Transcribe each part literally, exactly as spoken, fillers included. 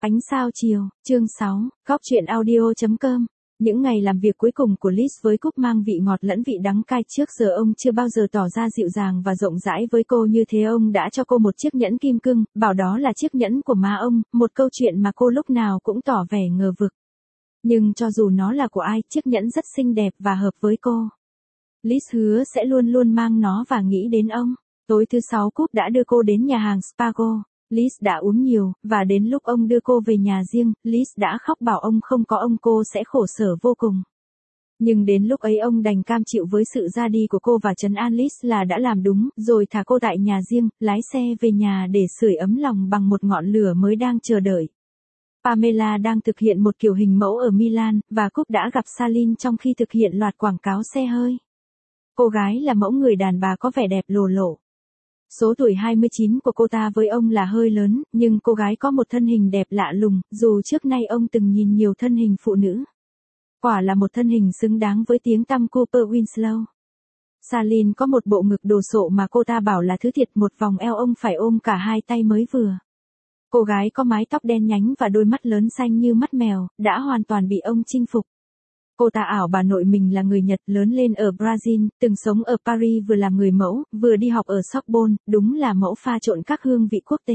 Ánh sao chiều, chương sáu, góc truyện audio chấm com. Những ngày làm việc cuối cùng của Liz với Cúc mang vị ngọt lẫn vị đắng cay, trước giờ ông chưa bao giờ tỏ ra dịu dàng và rộng rãi với cô như thế. Ông đã cho cô một chiếc nhẫn kim cương, bảo đó là chiếc nhẫn của má ông, một câu chuyện mà cô lúc nào cũng tỏ vẻ ngờ vực. Nhưng cho dù nó là của ai, chiếc nhẫn rất xinh đẹp và hợp với cô. Liz hứa sẽ luôn luôn mang nó và nghĩ đến ông. Tối thứ sáu, Cúc đã đưa cô đến nhà hàng Spago. Liz đã uống nhiều, và đến lúc ông đưa cô về nhà riêng, Liz đã khóc bảo ông không có ông cô sẽ khổ sở vô cùng. Nhưng đến lúc ấy ông đành cam chịu với sự ra đi của cô và trấn an Liz là đã làm đúng, rồi thả cô tại nhà riêng, lái xe về nhà để sưởi ấm lòng bằng một ngọn lửa mới đang chờ đợi. Pamela đang thực hiện một kiểu hình mẫu ở Milan, và Cúc đã gặp Salin trong khi thực hiện loạt quảng cáo xe hơi. Cô gái là mẫu người đàn bà có vẻ đẹp lồ lộ. Số tuổi hai mươi chín của cô ta với ông là hơi lớn, nhưng cô gái có một thân hình đẹp lạ lùng, dù trước nay ông từng nhìn nhiều thân hình phụ nữ. Quả là một thân hình xứng đáng với tiếng tăm Cooper Winslow. Salin có một bộ ngực đồ sộ mà cô ta bảo là thứ thiệt, một vòng eo ông phải ôm cả hai tay mới vừa. Cô gái có mái tóc đen nhánh và đôi mắt lớn xanh như mắt mèo, đã hoàn toàn bị ông chinh phục. Cô ta ảo bà nội mình là người Nhật, lớn lên ở Brazil, từng sống ở Paris, vừa làm người mẫu, vừa đi học ở Sorbonne, đúng là mẫu pha trộn các hương vị quốc tế.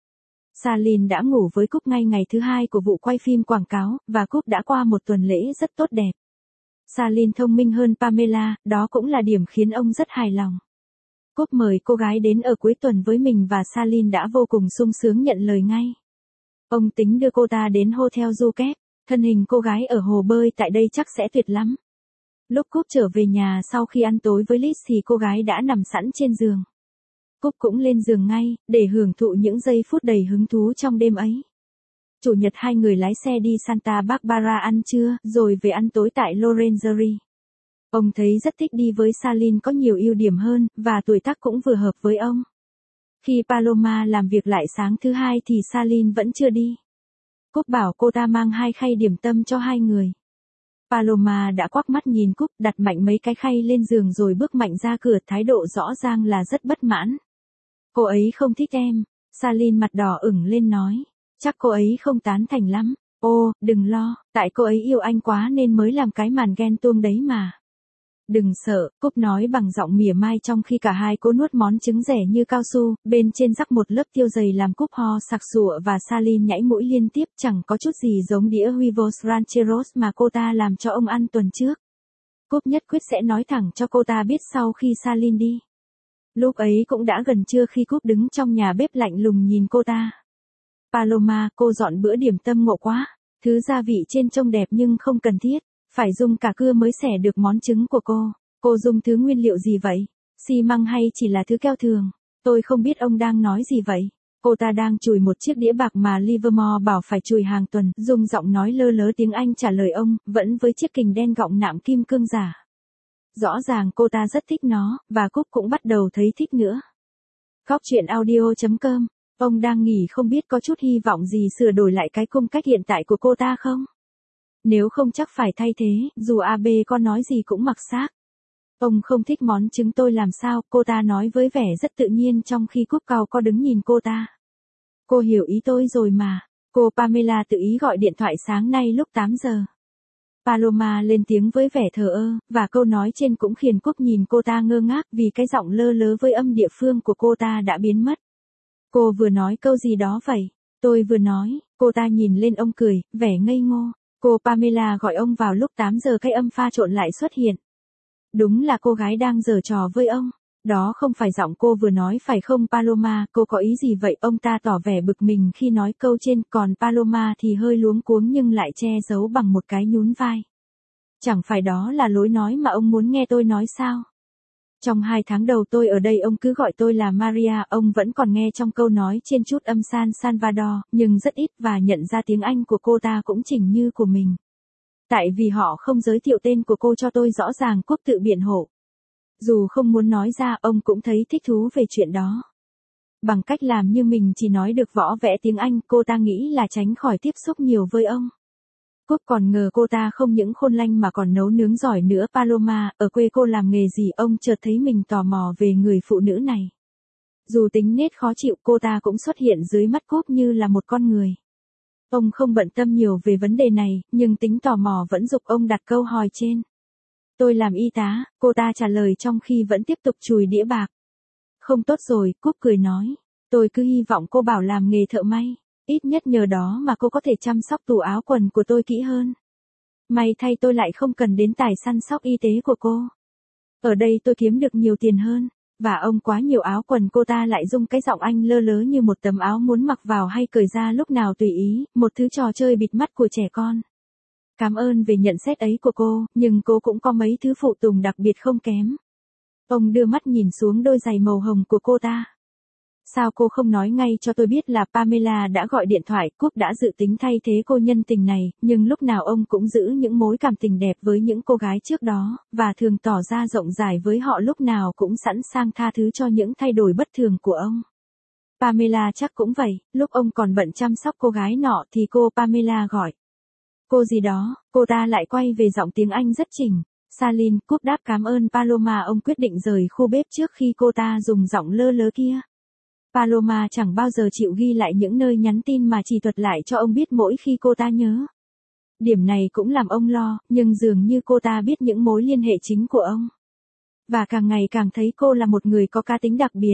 Salin đã ngủ với Cúc ngay ngày thứ hai của vụ quay phim quảng cáo, và Cúc đã qua một tuần lễ rất tốt đẹp. Salin thông minh hơn Pamela, đó cũng là điểm khiến ông rất hài lòng. Cúc mời cô gái đến ở cuối tuần với mình và Salin đã vô cùng sung sướng nhận lời ngay. Ông tính đưa cô ta đến Hotel Du Kép. Thân hình cô gái ở hồ bơi tại đây chắc sẽ tuyệt lắm. Lúc Cúc trở về nhà sau khi ăn tối với Liz thì cô gái đã nằm sẵn trên giường. Cúc cũng lên giường ngay, để hưởng thụ những giây phút đầy hứng thú trong đêm ấy. Chủ nhật hai người lái xe đi Santa Barbara ăn trưa, rồi về ăn tối tại Lorenzeria. Ông thấy rất thích đi với Salin, có nhiều ưu điểm hơn, và tuổi tác cũng vừa hợp với ông. Khi Paloma làm việc lại sáng thứ hai thì Salin vẫn chưa đi. Cúc bảo cô ta mang hai khay điểm tâm cho hai người. Paloma đã quắc mắt nhìn Cúc, đặt mạnh mấy cái khay lên giường rồi bước mạnh ra cửa, thái độ rõ ràng là rất bất mãn. Cô ấy không thích em. Salin mặt đỏ ửng lên nói. Chắc cô ấy không tán thành lắm. Ô, đừng lo, tại cô ấy yêu anh quá nên mới làm cái màn ghen tuông đấy mà. Đừng sợ, Cúc nói bằng giọng mỉa mai trong khi cả hai cố nuốt món trứng rẻ như cao su, bên trên rắc một lớp tiêu dày làm Cúc ho sặc sụa và Salin nhảy mũi liên tiếp, chẳng có chút gì giống đĩa Huevos Rancheros mà cô ta làm cho ông ăn tuần trước. Cúc nhất quyết sẽ nói thẳng cho cô ta biết sau khi Salin đi. Lúc ấy cũng đã gần trưa khi Cúc đứng trong nhà bếp lạnh lùng nhìn cô ta. Paloma, cô dọn bữa điểm tâm ngộ quá, thứ gia vị trên trông đẹp nhưng không cần thiết. Phải dùng cả cưa mới xẻ được món trứng của cô. Cô dùng thứ nguyên liệu gì vậy? Xi măng hay chỉ là thứ keo thường? Tôi không biết ông đang nói gì vậy. Cô ta đang chùi một chiếc đĩa bạc mà Livermore bảo phải chùi hàng tuần, dùng giọng nói lơ lớ tiếng Anh trả lời ông, vẫn với chiếc kình đen gọng nạm kim cương giả. Rõ ràng cô ta rất thích nó, và Cúc cũng bắt đầu thấy thích nữa. Góc truyện audio chấm com. Ông đang nghỉ không biết có chút hy vọng gì sửa đổi lại cái cung cách hiện tại của cô ta không? Nếu không chắc phải thay thế, dù a bê có nói gì cũng mặc xác. Ông không thích món trứng tôi làm sao, cô ta nói với vẻ rất tự nhiên trong khi Cúc cau có đứng nhìn cô ta. Cô hiểu ý tôi rồi mà. Cô Pamela tự ý gọi điện thoại sáng nay lúc tám giờ. Paloma lên tiếng với vẻ thờ ơ, và câu nói trên cũng khiến Cúc nhìn cô ta ngơ ngác vì cái giọng lơ lớ với âm địa phương của cô ta đã biến mất. Cô vừa nói câu gì đó vậy? Tôi vừa nói, cô ta nhìn lên ông cười, vẻ ngây ngô. Cô Pamela gọi ông vào lúc tám giờ, cái âm pha trộn lại xuất hiện. Đúng là cô gái đang giở trò với ông. Đó không phải giọng cô vừa nói phải không Paloma, cô có ý gì vậy? Ông ta tỏ vẻ bực mình khi nói câu trên, còn Paloma thì hơi luống cuống nhưng lại che giấu bằng một cái nhún vai. Chẳng phải đó là lối nói mà ông muốn nghe tôi nói sao? Trong hai tháng đầu tôi ở đây ông cứ gọi tôi là Maria, ông vẫn còn nghe trong câu nói trên chút âm San Salvador, nhưng rất ít, và nhận ra tiếng Anh của cô ta cũng chỉnh như của mình. Tại vì họ không giới thiệu tên của cô cho tôi rõ ràng, Cúc tự biện hộ. Dù không muốn nói ra, ông cũng thấy thích thú về chuyện đó. Bằng cách làm như mình chỉ nói được võ vẽ tiếng Anh, cô ta nghĩ là tránh khỏi tiếp xúc nhiều với ông. Cúc còn ngờ cô ta không những khôn lanh mà còn nấu nướng giỏi nữa. Paloma, ở quê cô làm nghề gì? Ông chợt thấy mình tò mò về người phụ nữ này. Dù tính nết khó chịu, cô ta cũng xuất hiện dưới mắt Cúc như là một con người. Ông không bận tâm nhiều về vấn đề này, nhưng tính tò mò vẫn giục ông đặt câu hỏi trên. Tôi làm y tá, cô ta trả lời trong khi vẫn tiếp tục chùi đĩa bạc. Không tốt rồi, Cúc cười nói. Tôi cứ hy vọng cô bảo làm nghề thợ may. Ít nhất nhờ đó mà cô có thể chăm sóc tủ áo quần của tôi kỹ hơn. May thay tôi lại không cần đến tài săn sóc y tế của cô. Ở đây tôi kiếm được nhiều tiền hơn. Và ông quá nhiều áo quần, cô ta lại dùng cái giọng Anh lơ lớ như một tấm áo muốn mặc vào hay cởi ra lúc nào tùy ý, một thứ trò chơi bịt mắt của trẻ con. Cảm ơn về nhận xét ấy của cô, nhưng cô cũng có mấy thứ phụ tùng đặc biệt không kém. Ông đưa mắt nhìn xuống đôi giày màu hồng của cô ta. Sao cô không nói ngay cho tôi biết là Pamela đã gọi điện thoại? Cúc đã dự tính thay thế cô nhân tình này, nhưng lúc nào ông cũng giữ những mối cảm tình đẹp với những cô gái trước đó, và thường tỏ ra rộng rãi với họ, lúc nào cũng sẵn sàng tha thứ cho những thay đổi bất thường của ông. Pamela chắc cũng vậy, lúc ông còn bận chăm sóc cô gái nọ thì cô Pamela gọi. Cô gì đó, cô ta lại quay về giọng tiếng Anh rất chỉnh. Saline, Cúc đáp cảm ơn Paloma. Ông quyết định rời khu bếp trước khi cô ta dùng giọng lơ lớ kia. Paloma chẳng bao giờ chịu ghi lại những nơi nhắn tin mà chỉ thuật lại cho ông biết mỗi khi cô ta nhớ. Điểm này cũng làm ông lo, nhưng dường như cô ta biết những mối liên hệ chính của ông. Và càng ngày càng thấy cô là một người có cá tính đặc biệt.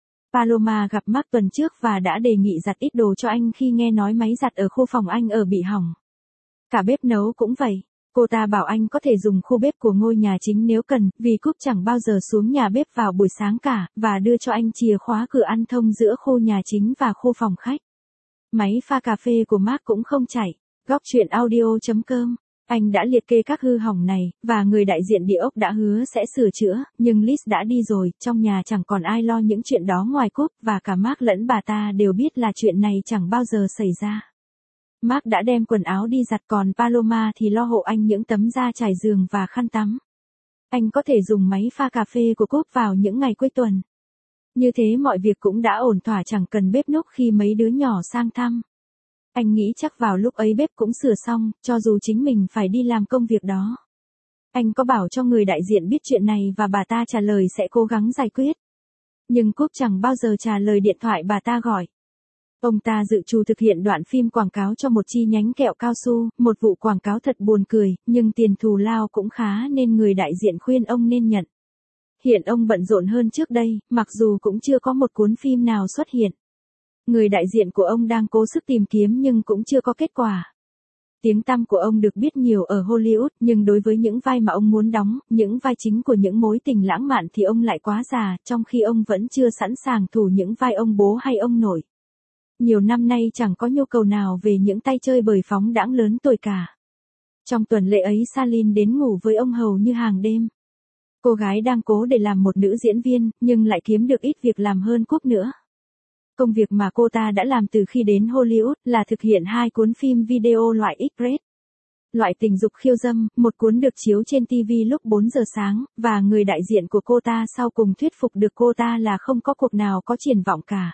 Paloma gặp Mark tuần trước và đã đề nghị giặt ít đồ cho anh khi nghe nói máy giặt ở khu phòng anh ở bị hỏng. Cả bếp nấu cũng vậy. Cô ta bảo anh có thể dùng khu bếp của ngôi nhà chính nếu cần, vì Cúc chẳng bao giờ xuống nhà bếp vào buổi sáng cả, và đưa cho anh chìa khóa cửa ăn thông giữa khu nhà chính và khu phòng khách. Máy pha cà phê của Mark cũng không chạy. Góc chuyện audio chấm com. Anh đã liệt kê các hư hỏng này, và người đại diện địa ốc đã hứa sẽ sửa chữa, nhưng Liz đã đi rồi, trong nhà chẳng còn ai lo những chuyện đó ngoài Cúc, và cả Mark lẫn bà ta đều biết là chuyện này chẳng bao giờ xảy ra. Mark đã đem quần áo đi giặt, còn Paloma thì lo hộ anh những tấm da trải giường và khăn tắm. Anh có thể dùng máy pha cà phê của Cúc vào những ngày cuối tuần. Như thế mọi việc cũng đã ổn thỏa, chẳng cần bếp núc khi mấy đứa nhỏ sang thăm. Anh nghĩ chắc vào lúc ấy bếp cũng sửa xong, cho dù chính mình phải đi làm công việc đó. Anh có bảo cho người đại diện biết chuyện này và bà ta trả lời sẽ cố gắng giải quyết. Nhưng Cúc chẳng bao giờ trả lời điện thoại bà ta gọi. Ông ta dự trù thực hiện đoạn phim quảng cáo cho một chi nhánh kẹo cao su, một vụ quảng cáo thật buồn cười, nhưng tiền thù lao cũng khá nên người đại diện khuyên ông nên nhận. Hiện ông bận rộn hơn trước đây, mặc dù cũng chưa có một cuốn phim nào xuất hiện. Người đại diện của ông đang cố sức tìm kiếm nhưng cũng chưa có kết quả. Tiếng tăm của ông được biết nhiều ở Hollywood, nhưng đối với những vai mà ông muốn đóng, những vai chính của những mối tình lãng mạn thì ông lại quá già, trong khi ông vẫn chưa sẵn sàng thủ những vai ông bố hay ông nội. Nhiều năm nay chẳng có nhu cầu nào về những tay chơi bời phóng đãng lớn tuổi cả. Trong tuần lễ ấy Saline đến ngủ với ông hầu như hàng đêm. Cô gái đang cố để làm một nữ diễn viên, nhưng lại kiếm được ít việc làm hơn Cúc nữa. Công việc mà cô ta đã làm từ khi đến Hollywood là thực hiện hai cuốn phim video loại X-rated. Loại tình dục khiêu dâm, một cuốn được chiếu trên ti vi lúc bốn giờ sáng, và người đại diện của cô ta sau cùng thuyết phục được cô ta là không có cuộc nào có triển vọng cả.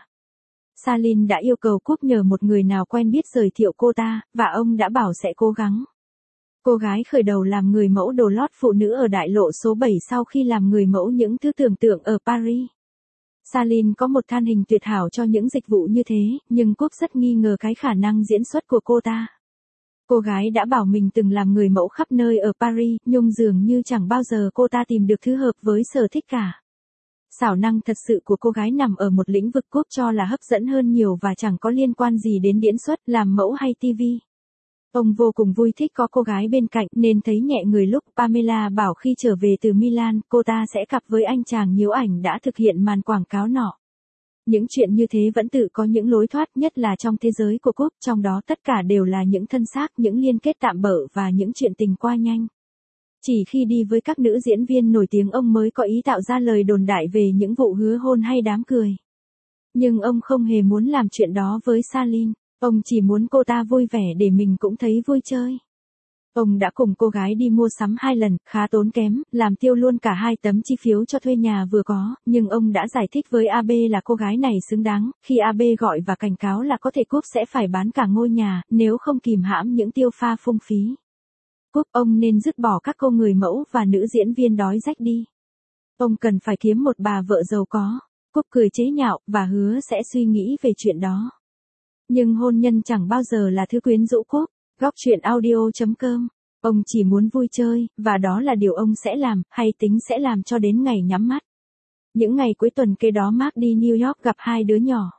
Saline đã yêu cầu Cúc nhờ một người nào quen biết giới thiệu cô ta, và ông đã bảo sẽ cố gắng. Cô gái khởi đầu làm người mẫu đồ lót phụ nữ ở đại lộ số bảy sau khi làm người mẫu những thứ tưởng tượng ở Paris. Saline có một thân hình tuyệt hảo cho những dịch vụ như thế, nhưng Cúc rất nghi ngờ cái khả năng diễn xuất của cô ta. Cô gái đã bảo mình từng làm người mẫu khắp nơi ở Paris, nhưng dường như chẳng bao giờ cô ta tìm được thứ hợp với sở thích cả. Xảo năng thật sự của cô gái nằm ở một lĩnh vực Cúc cho là hấp dẫn hơn nhiều và chẳng có liên quan gì đến diễn xuất, làm mẫu hay ti vi. Ông vô cùng vui thích có cô gái bên cạnh nên thấy nhẹ người lúc Pamela bảo khi trở về từ Milan cô ta sẽ cặp với anh chàng nhiễu ảnh đã thực hiện màn quảng cáo nọ. Những chuyện như thế vẫn tự có những lối thoát, nhất là trong thế giới của Cúc, trong đó tất cả đều là những thân xác, những liên kết tạm bợ và những chuyện tình qua nhanh. Chỉ khi đi với các nữ diễn viên nổi tiếng ông mới có ý tạo ra lời đồn đại về những vụ hứa hôn hay đám cười. Nhưng ông không hề muốn làm chuyện đó với Saline, ông chỉ muốn cô ta vui vẻ để mình cũng thấy vui chơi. Ông đã cùng cô gái đi mua sắm hai lần, khá tốn kém, làm tiêu luôn cả hai tấm chi phiếu cho thuê nhà vừa có, nhưng ông đã giải thích với a bê là cô gái này xứng đáng, khi a bê gọi và cảnh cáo là có thể Cúc sẽ phải bán cả ngôi nhà, nếu không kìm hãm những tiêu pha phung phí. Cúc, ông nên dứt bỏ các cô người mẫu và nữ diễn viên đói rách đi. Ông cần phải kiếm một bà vợ giàu có. Cúc cười chế nhạo, và hứa sẽ suy nghĩ về chuyện đó. Nhưng hôn nhân chẳng bao giờ là thứ quyến rũ Cúp. Góc truyện audio.com. Ông chỉ muốn vui chơi, và đó là điều ông sẽ làm, hay tính sẽ làm cho đến ngày nhắm mắt. Những ngày cuối tuần kế đó Mark đi New York gặp hai đứa nhỏ.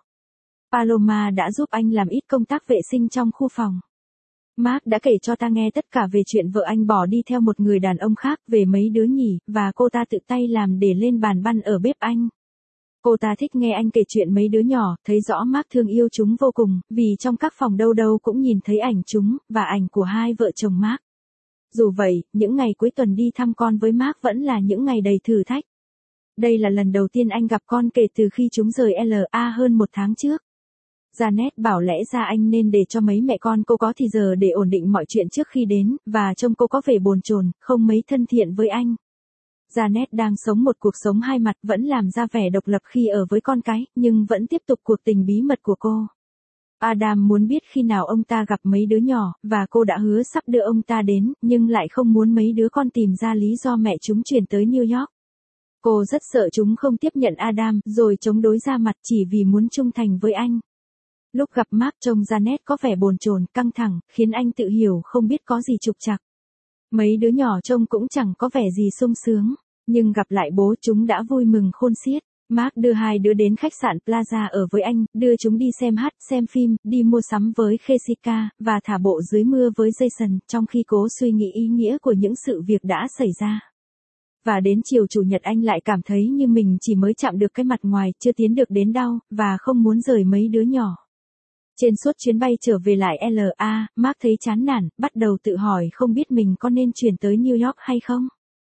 Paloma đã giúp anh làm ít công tác vệ sinh trong khu phòng. Mark đã kể cho ta nghe tất cả về chuyện vợ anh bỏ đi theo một người đàn ông khác, về mấy đứa nhỉ, và cô ta tự tay làm để lên bàn băn ở bếp anh. Cô ta thích nghe anh kể chuyện mấy đứa nhỏ, thấy rõ Mark thương yêu chúng vô cùng, vì trong các phòng đâu đâu cũng nhìn thấy ảnh chúng, và ảnh của hai vợ chồng Mark. Dù vậy, những ngày cuối tuần đi thăm con với Mark vẫn là những ngày đầy thử thách. Đây là lần đầu tiên anh gặp con kể từ khi chúng rời lờ a hơn một tháng trước. Janet bảo lẽ ra anh nên để cho mấy mẹ con cô có thì giờ để ổn định mọi chuyện trước khi đến, và trông cô có vẻ bồn chồn, không mấy thân thiện với anh. Janet đang sống một cuộc sống hai mặt, vẫn làm ra vẻ độc lập khi ở với con cái, nhưng vẫn tiếp tục cuộc tình bí mật của cô. Adam muốn biết khi nào ông ta gặp mấy đứa nhỏ, và cô đã hứa sắp đưa ông ta đến, nhưng lại không muốn mấy đứa con tìm ra lý do mẹ chúng chuyển tới New York. Cô rất sợ chúng không tiếp nhận Adam, rồi chống đối ra mặt chỉ vì muốn trung thành với anh. Lúc gặp Mark trông Janet có vẻ bồn chồn, căng thẳng, khiến anh tự hiểu không biết có gì trục trặc. Mấy đứa nhỏ trông cũng chẳng có vẻ gì sung sướng, nhưng gặp lại bố chúng đã vui mừng khôn xiết. Mark đưa hai đứa đến khách sạn Plaza ở với anh, đưa chúng đi xem hát, xem phim, đi mua sắm với Jessica, và thả bộ dưới mưa với Jason, trong khi cố suy nghĩ ý nghĩa của những sự việc đã xảy ra. Và đến chiều chủ nhật anh lại cảm thấy như mình chỉ mới chạm được cái mặt ngoài, chưa tiến được đến đâu, và không muốn rời mấy đứa nhỏ. Trên suốt chuyến bay trở về lại lờ a, Mark thấy chán nản, bắt đầu tự hỏi không biết mình có nên chuyển tới New York hay không.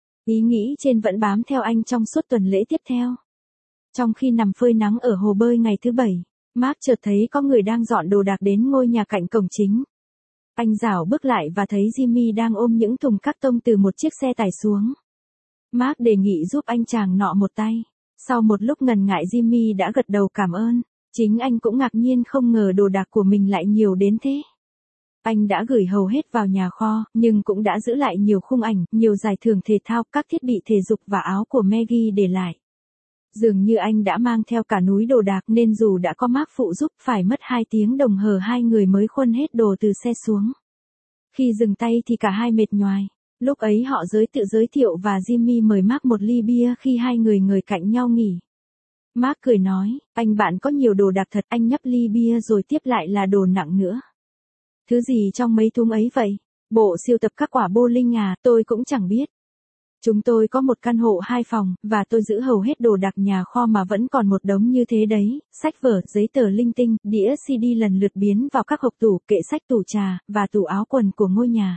Ý nghĩ trên vẫn bám theo anh trong suốt tuần lễ tiếp theo. Trong khi nằm phơi nắng ở hồ bơi ngày thứ bảy, Mark chợt thấy có người đang dọn đồ đạc đến ngôi nhà cạnh cổng chính. Anh rảo bước lại và thấy Jimmy đang ôm những thùng các tông từ một chiếc xe tải xuống. Mark đề nghị giúp anh chàng nọ một tay. Sau một lúc ngần ngại Jimmy đã gật đầu cảm ơn. Chính anh cũng ngạc nhiên không ngờ đồ đạc của mình lại nhiều đến thế. Anh đã gửi hầu hết vào nhà kho, nhưng cũng đã giữ lại nhiều khung ảnh, nhiều giải thưởng thể thao, các thiết bị thể dục và áo của Maggie để lại. Dường như anh đã mang theo cả núi đồ đạc nên dù đã có Mark phụ giúp phải mất hai tiếng đồng hồ hai người mới khuân hết đồ từ xe xuống. Khi dừng tay thì cả hai mệt nhoài. Lúc ấy họ giới tự giới thiệu và Jimmy mời Mark một ly bia khi hai người ngồi cạnh nhau nghỉ. Mark cười nói, anh bạn có nhiều đồ đạc thật, anh nhấp ly bia rồi tiếp lại là đồ nặng nữa. Thứ gì trong mấy thúng ấy vậy? Bộ sưu tập các quả bowling à, tôi cũng chẳng biết. Chúng tôi có một căn hộ hai phòng, và tôi giữ hầu hết đồ đạc nhà kho mà vẫn còn một đống như thế đấy, sách vở, giấy tờ linh tinh, đĩa xê đê lần lượt biến vào các hộp tủ, kệ sách, tủ trà, và tủ áo quần của ngôi nhà.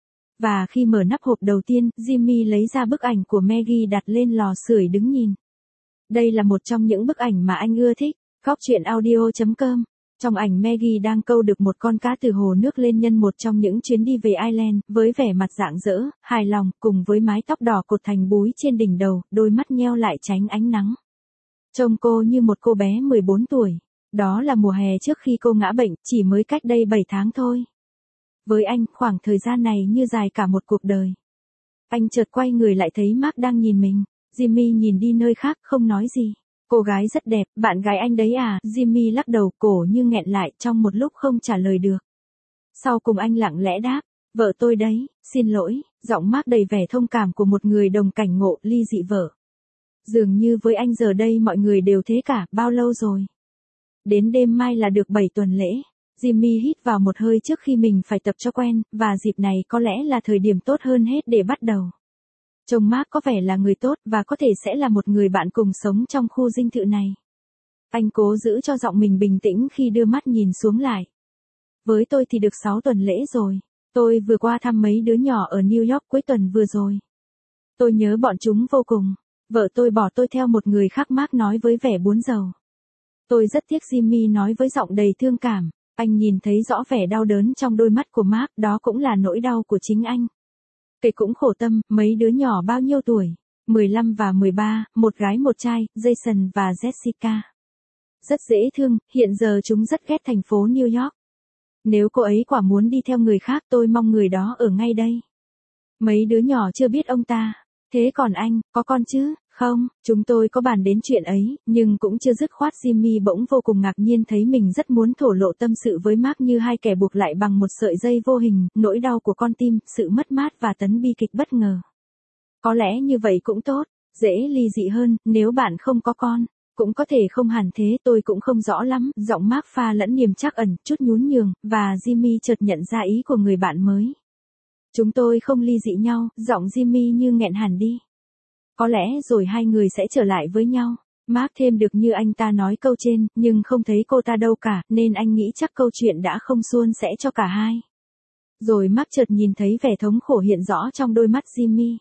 Và khi mở nắp hộp đầu tiên, Jimmy lấy ra bức ảnh của Maggie đặt lên lò sưởi đứng nhìn. Đây là một trong những bức ảnh mà anh ưa thích. Góc truyện audio.com. Trong ảnh Maggie đang câu được một con cá từ hồ nước lên nhân một trong những chuyến đi về Ireland, với vẻ mặt rạng rỡ, hài lòng, cùng với mái tóc đỏ cột thành búi trên đỉnh đầu, đôi mắt nheo lại tránh ánh nắng. Trông cô như một cô bé mười bốn tuổi. Đó là mùa hè trước khi cô ngã bệnh, chỉ mới cách đây bảy tháng thôi. Với anh, khoảng thời gian này như dài cả một cuộc đời. Anh chợt quay người lại thấy Mark đang nhìn mình. Jimmy nhìn đi nơi khác, không nói gì. Cô gái rất đẹp, bạn gái anh đấy à? Jimmy lắc đầu, cổ như nghẹn lại trong một lúc không trả lời được. Sau cùng anh lặng lẽ đáp, vợ tôi đấy, xin lỗi, giọng Mark đầy vẻ thông cảm của một người đồng cảnh ngộ, ly dị vợ. Dường như với anh giờ đây mọi người đều thế cả, bao lâu rồi? Đến đêm mai là được bảy tuần lễ. Jimmy hít vào một hơi trước khi mình phải tập cho quen, và dịp này có lẽ là thời điểm tốt hơn hết để bắt đầu. Trông Mark có vẻ là người tốt, và có thể sẽ là một người bạn cùng sống trong khu dinh thự này. Anh cố giữ cho giọng mình bình tĩnh khi đưa mắt nhìn xuống lại. Với tôi thì được sáu tuần lễ rồi. Tôi vừa qua thăm mấy đứa nhỏ ở New York cuối tuần vừa rồi. Tôi nhớ bọn chúng vô cùng. Vợ tôi bỏ tôi theo một người khác, Mark nói với vẻ buồn rầu. Tôi rất tiếc, Jimmy nói với giọng đầy thương cảm. Anh nhìn thấy rõ vẻ đau đớn trong đôi mắt của Mark, đó cũng là nỗi đau của chính anh. Kể cũng khổ tâm, mấy đứa nhỏ bao nhiêu tuổi? mười lăm và mười ba, một gái một trai, Jason và Jessica. Rất dễ thương, hiện giờ chúng rất ghét thành phố New York. Nếu cô ấy quả muốn đi theo người khác, tôi mong người đó ở ngay đây. Mấy đứa nhỏ chưa biết ông ta. Thế còn anh, có con chứ? Không, chúng tôi có bàn đến chuyện ấy, nhưng cũng chưa dứt khoát. Jimmy bỗng vô cùng ngạc nhiên thấy mình rất muốn thổ lộ tâm sự với Mark như hai kẻ buộc lại bằng một sợi dây vô hình, nỗi đau của con tim, sự mất mát và tấn bi kịch bất ngờ. Có lẽ như vậy cũng tốt, dễ ly dị hơn, nếu bạn không có con. Cũng có thể không hẳn thế, tôi cũng không rõ lắm. Giọng Mark pha lẫn niềm trắc ẩn, chút nhún nhường, và Jimmy chợt nhận ra ý của người bạn mới. Chúng tôi không ly dị nhau, giọng Jimmy như nghẹn hẳn đi. Có lẽ rồi hai người sẽ trở lại với nhau. Mark thêm được như anh ta nói câu trên, nhưng không thấy cô ta đâu cả, nên anh nghĩ chắc câu chuyện đã không suôn sẻ cho cả hai. Rồi Mark chợt nhìn thấy vẻ thống khổ hiện rõ trong đôi mắt Jimmy.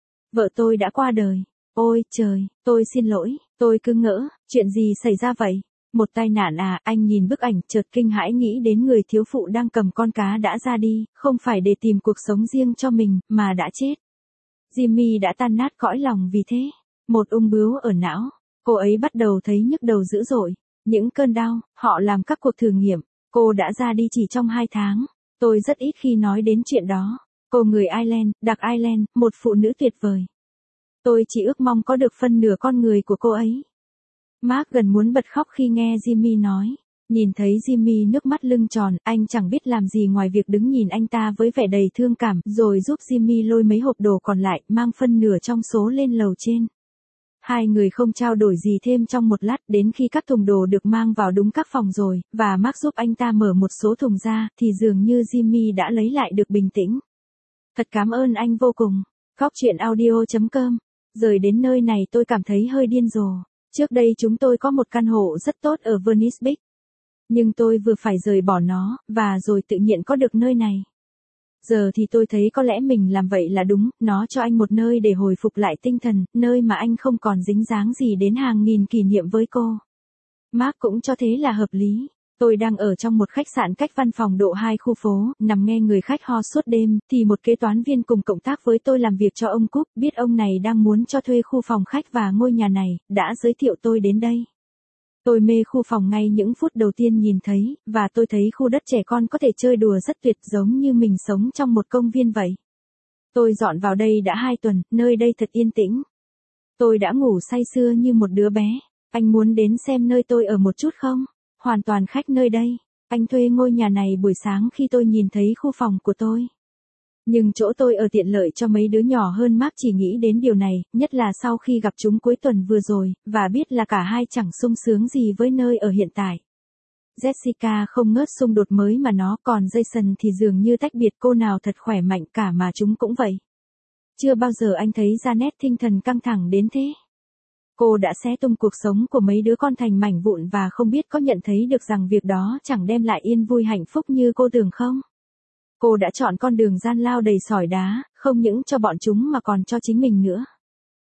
Vợ tôi đã qua đời. Ôi trời, tôi xin lỗi, tôi cứ ngỡ, chuyện gì xảy ra vậy? Một tai nạn à? Anh nhìn bức ảnh chợt kinh hãi nghĩ đến người thiếu phụ đang cầm con cá đã ra đi, không phải để tìm cuộc sống riêng cho mình, mà đã chết. Jimmy đã tan nát cõi lòng vì thế. Một ung bướu ở não, cô ấy bắt đầu thấy nhức đầu dữ dội. Những cơn đau, họ làm các cuộc thử nghiệm, cô đã ra đi chỉ trong hai tháng. Tôi rất ít khi nói đến chuyện đó. Cô người Ireland, đặc Ireland, một phụ nữ tuyệt vời. Tôi chỉ ước mong có được phân nửa con người của cô ấy. Mark gần muốn bật khóc khi nghe Jimmy nói. Nhìn thấy Jimmy nước mắt lưng tròn, anh chẳng biết làm gì ngoài việc đứng nhìn anh ta với vẻ đầy thương cảm, rồi giúp Jimmy lôi mấy hộp đồ còn lại, mang phân nửa trong số lên lầu trên. Hai người không trao đổi gì thêm trong một lát, đến khi các thùng đồ được mang vào đúng các phòng rồi, và Mark giúp anh ta mở một số thùng ra, thì dường như Jimmy đã lấy lại được bình tĩnh. Thật cảm ơn anh vô cùng. Góc chuyện audio chấm com. Rời đến nơi này tôi cảm thấy hơi điên rồ. Trước đây chúng tôi có một căn hộ rất tốt ở Venice Beach. Nhưng tôi vừa phải rời bỏ nó, và rồi tự nhiên có được nơi này. Giờ thì tôi thấy có lẽ mình làm vậy là đúng, nó cho anh một nơi để hồi phục lại tinh thần, nơi mà anh không còn dính dáng gì đến hàng nghìn kỷ niệm với cô. Mark cũng cho thế là hợp lý. Tôi đang ở trong một khách sạn cách văn phòng độ hai khu phố, nằm nghe người khách ho suốt đêm, thì một kế toán viên cùng cộng tác với tôi làm việc cho ông Cúp, biết ông này đang muốn cho thuê khu phòng khách và ngôi nhà này, đã giới thiệu tôi đến đây. Tôi mê khu phòng ngay những phút đầu tiên nhìn thấy, và tôi thấy khu đất trẻ con có thể chơi đùa rất tuyệt, giống như mình sống trong một công viên vậy. Tôi dọn vào đây đã hai tuần, nơi đây thật yên tĩnh. Tôi đã ngủ say sưa như một đứa bé. Anh muốn đến xem nơi tôi ở một chút không? Hoàn toàn khách nơi đây. Anh thuê ngôi nhà này buổi sáng khi tôi nhìn thấy khu phòng của tôi. Nhưng chỗ tôi ở tiện lợi cho mấy đứa nhỏ hơn. Mark chỉ nghĩ đến điều này, nhất là sau khi gặp chúng cuối tuần vừa rồi, và biết là cả hai chẳng sung sướng gì với nơi ở hiện tại. Jessica không ngớt xung đột mới mà nó, còn Jason thì dường như tách biệt, cô nào thật khỏe mạnh cả mà chúng cũng vậy. Chưa bao giờ anh thấy Janet tinh thần căng thẳng đến thế. Cô đã xé tung cuộc sống của mấy đứa con thành mảnh vụn và không biết có nhận thấy được rằng việc đó chẳng đem lại yên vui hạnh phúc như cô tưởng không? Cô đã chọn con đường gian lao đầy sỏi đá, không những cho bọn chúng mà còn cho chính mình nữa.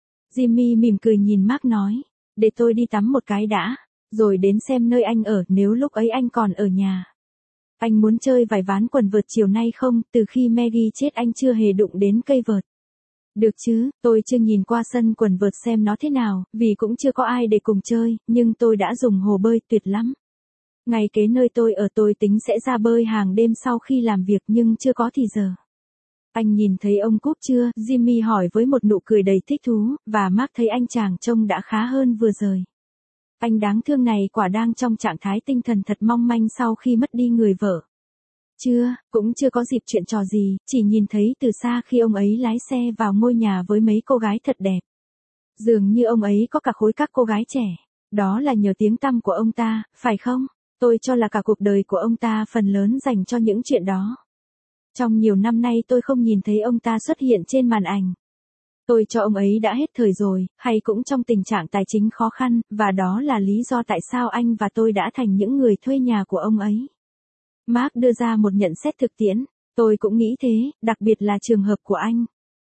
Jimmy mỉm cười nhìn Mark nói, để tôi đi tắm một cái đã, rồi đến xem nơi anh ở nếu lúc ấy anh còn ở nhà. Anh muốn chơi vài ván quần vợt chiều nay không? Từ khi Maggie chết anh chưa hề đụng đến cây vợt. Được chứ, tôi chưa nhìn qua sân quần vợt xem nó thế nào, vì cũng chưa có ai để cùng chơi, nhưng tôi đã dùng hồ bơi tuyệt lắm. Ngay kế nơi tôi ở tôi tính sẽ ra bơi hàng đêm sau khi làm việc nhưng chưa có thì giờ. Anh nhìn thấy ông Cúp chưa? Jimmy hỏi với một nụ cười đầy thích thú, và Mark thấy anh chàng trông đã khá hơn vừa rồi. Anh đáng thương này quả đang trong trạng thái tinh thần thật mong manh sau khi mất đi người vợ. Chưa, cũng chưa có dịp chuyện trò gì, chỉ nhìn thấy từ xa khi ông ấy lái xe vào ngôi nhà với mấy cô gái thật đẹp. Dường như ông ấy có cả khối các cô gái trẻ. Đó là nhờ tiếng tăm của ông ta, phải không? Tôi cho là cả cuộc đời của ông ta phần lớn dành cho những chuyện đó. Trong nhiều năm nay tôi không nhìn thấy ông ta xuất hiện trên màn ảnh. Tôi cho ông ấy đã hết thời rồi, hay cũng trong tình trạng tài chính khó khăn, và đó là lý do tại sao anh và tôi đã thành những người thuê nhà của ông ấy. Mark đưa ra một nhận xét thực tiễn. Tôi cũng nghĩ thế, đặc biệt là trường hợp của anh.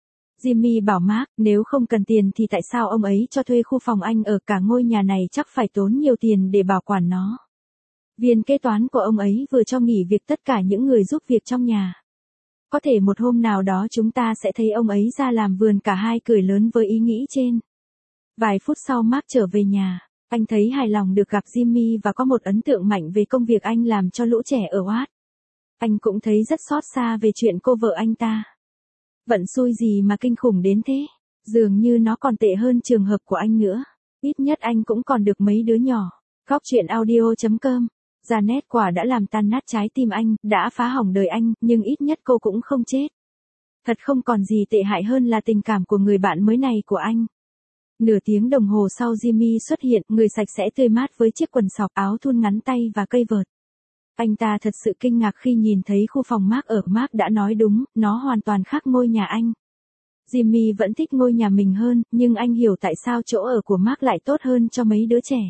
Jimmy bảo Mark, nếu không cần tiền thì tại sao ông ấy cho thuê khu phòng anh ở? Cả ngôi nhà này chắc phải tốn nhiều tiền để bảo quản nó. Viên kế toán của ông ấy vừa cho nghỉ việc tất cả những người giúp việc trong nhà. Có thể một hôm nào đó chúng ta sẽ thấy ông ấy ra làm vườn. Cả hai cười lớn với ý nghĩ trên. Vài phút sau Mark trở về nhà. Anh thấy hài lòng được gặp Jimmy và có một ấn tượng mạnh về công việc anh làm cho lũ trẻ ở Watt. Anh cũng thấy rất xót xa về chuyện cô vợ anh ta. Vận xui gì mà kinh khủng đến thế. Dường như nó còn tệ hơn trường hợp của anh nữa. Ít nhất anh cũng còn được mấy đứa nhỏ. Góc truyện audio chấm com. Janet quả đã làm tan nát trái tim anh, đã phá hỏng đời anh, nhưng ít nhất cô cũng không chết. Thật không còn gì tệ hại hơn là tình cảm của người bạn mới này của anh. Nửa tiếng đồng hồ sau Jimmy xuất hiện, người sạch sẽ tươi mát với chiếc quần sọc, áo thun ngắn tay và cây vợt. Anh ta thật sự kinh ngạc khi nhìn thấy khu phòng Mark ở. Mark đã nói đúng, nó hoàn toàn khác ngôi nhà anh. Jimmy vẫn thích ngôi nhà mình hơn, nhưng anh hiểu tại sao chỗ ở của Mark lại tốt hơn cho mấy đứa trẻ.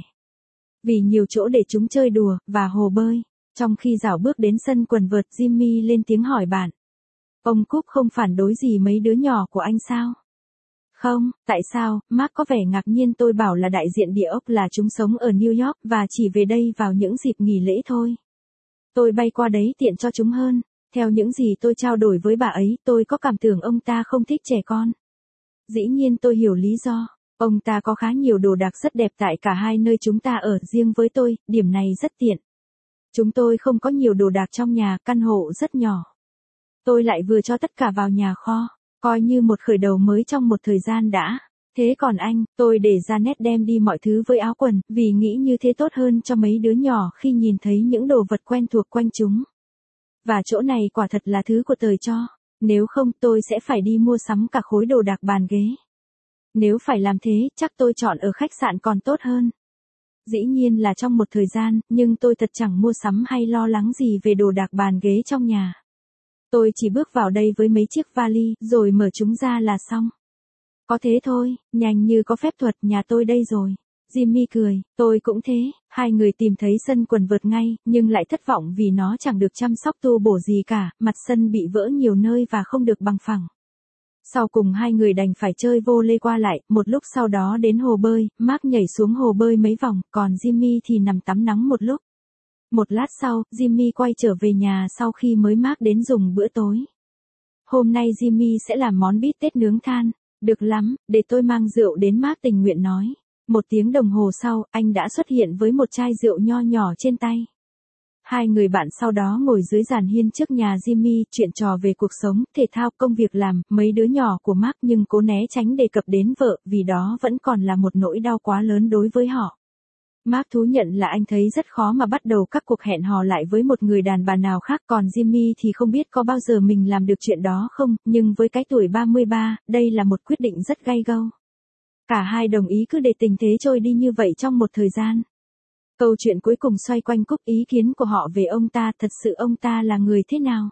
Vì nhiều chỗ để chúng chơi đùa, và hồ bơi. Trong khi dạo bước đến sân quần vợt, Jimmy lên tiếng hỏi bạn. Ông Cúp không phản đối gì mấy đứa nhỏ của anh sao? Không, tại sao? Mark có vẻ ngạc nhiên. Tôi bảo là đại diện địa ốc là chúng sống ở New York và chỉ về đây vào những dịp nghỉ lễ thôi. Tôi bay qua đấy tiện cho chúng hơn. Theo những gì tôi trao đổi với bà ấy, tôi có cảm tưởng ông ta không thích trẻ con. Dĩ nhiên tôi hiểu lý do. Ông ta có khá nhiều đồ đạc rất đẹp tại cả hai nơi chúng ta ở. Riêng với tôi, điểm này rất tiện. Chúng tôi không có nhiều đồ đạc trong nhà, căn hộ rất nhỏ. Tôi lại vừa cho tất cả vào nhà kho, coi như một khởi đầu mới trong một thời gian đã. Thế còn anh, tôi để Janet đem đi mọi thứ với áo quần, vì nghĩ như thế tốt hơn cho mấy đứa nhỏ khi nhìn thấy những đồ vật quen thuộc quanh chúng. Và chỗ này quả thật là thứ của trời cho. Nếu không tôi sẽ phải đi mua sắm cả khối đồ đạc bàn ghế. Nếu phải làm thế, chắc tôi chọn ở khách sạn còn tốt hơn. Dĩ nhiên là trong một thời gian, nhưng tôi thật chẳng mua sắm hay lo lắng gì về đồ đạc bàn ghế trong nhà. Tôi chỉ bước vào đây với mấy chiếc vali, rồi mở chúng ra là xong. Có thế thôi, nhanh như có phép thuật, nhà tôi đây rồi. Jimmy cười, tôi cũng thế. Hai người tìm thấy sân quần vợt ngay, nhưng lại thất vọng vì nó chẳng được chăm sóc tu bổ gì cả, mặt sân bị vỡ nhiều nơi và không được bằng phẳng. Sau cùng hai người đành phải chơi vô lê qua lại, một lúc sau đó đến hồ bơi, Mark nhảy xuống hồ bơi mấy vòng, còn Jimmy thì nằm tắm nắng một lúc. Một lát sau, Jimmy quay trở về nhà sau khi mới Mark đến dùng bữa tối. Hôm nay Jimmy sẽ làm món bít tết nướng than. Được lắm, để tôi mang rượu đến, Mark tình nguyện nói. Một tiếng đồng hồ sau, anh đã xuất hiện với một chai rượu nho nhỏ trên tay. Hai người bạn sau đó ngồi dưới giàn hiên trước nhà Jimmy, chuyện trò về cuộc sống, thể thao, công việc làm, mấy đứa nhỏ của Mark, nhưng cố né tránh đề cập đến vợ, vì đó vẫn còn là một nỗi đau quá lớn đối với họ. Mark thú nhận là anh thấy rất khó mà bắt đầu các cuộc hẹn hò lại với một người đàn bà nào khác, còn Jimmy thì không biết có bao giờ mình làm được chuyện đó không, nhưng với cái tuổi ba mươi ba, đây là một quyết định rất gay go. Cả hai đồng ý cứ để tình thế trôi đi như vậy trong một thời gian. Câu chuyện cuối cùng xoay quanh Cúp, ý kiến của họ về ông ta, thật sự ông ta là người thế nào?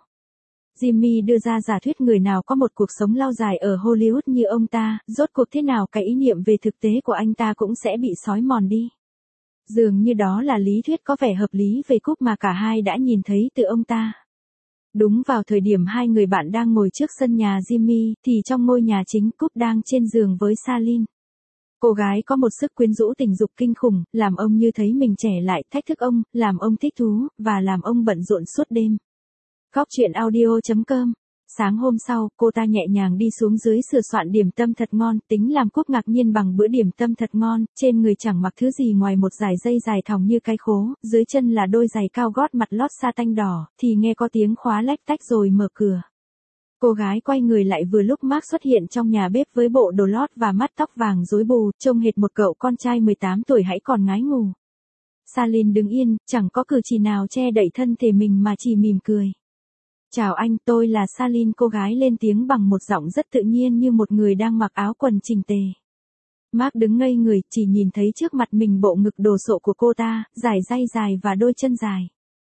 Jimmy đưa ra giả thuyết người nào có một cuộc sống lâu dài ở Hollywood như ông ta, rốt cuộc thế nào cái ý niệm về thực tế của anh ta cũng sẽ bị xói mòn đi. Dường như đó là lý thuyết có vẻ hợp lý về Cúp mà cả hai đã nhìn thấy từ ông ta. Đúng vào thời điểm hai người bạn đang ngồi trước sân nhà Jimmy, thì trong ngôi nhà chính, Cúp đang trên giường với Salin. Cô gái có một sức quyến rũ tình dục kinh khủng, làm ông như thấy mình trẻ lại, thách thức ông, làm ông thích thú, và làm ông bận rộn suốt đêm. Góc truyện audio chấm com. Sáng hôm sau, cô ta nhẹ nhàng đi xuống dưới sửa soạn điểm tâm thật ngon, tính làm Cúp ngạc nhiên bằng bữa điểm tâm thật ngon, trên người chẳng mặc thứ gì ngoài một dải dây dài thòng như cái khố, dưới chân là đôi giày cao gót mặt lót sa tanh đỏ, thì nghe có tiếng khóa lách tách rồi mở cửa. Cô gái quay người lại vừa lúc Mark xuất hiện trong nhà bếp với bộ đồ lót và mắt tóc vàng rối bù, trông hệt một cậu con trai mười tám tuổi hãy còn ngái ngủ. Salin đứng yên, chẳng có cử chỉ nào che đậy thân thể mình mà chỉ mỉm cười. Chào anh, tôi là Salin, cô gái lên tiếng bằng một giọng rất tự nhiên như một người đang mặc áo quần chỉnh tề. Mark đứng ngây người, chỉ nhìn thấy trước mặt mình bộ ngực đồ sộ của cô ta, dải dây dài và đôi chân dài.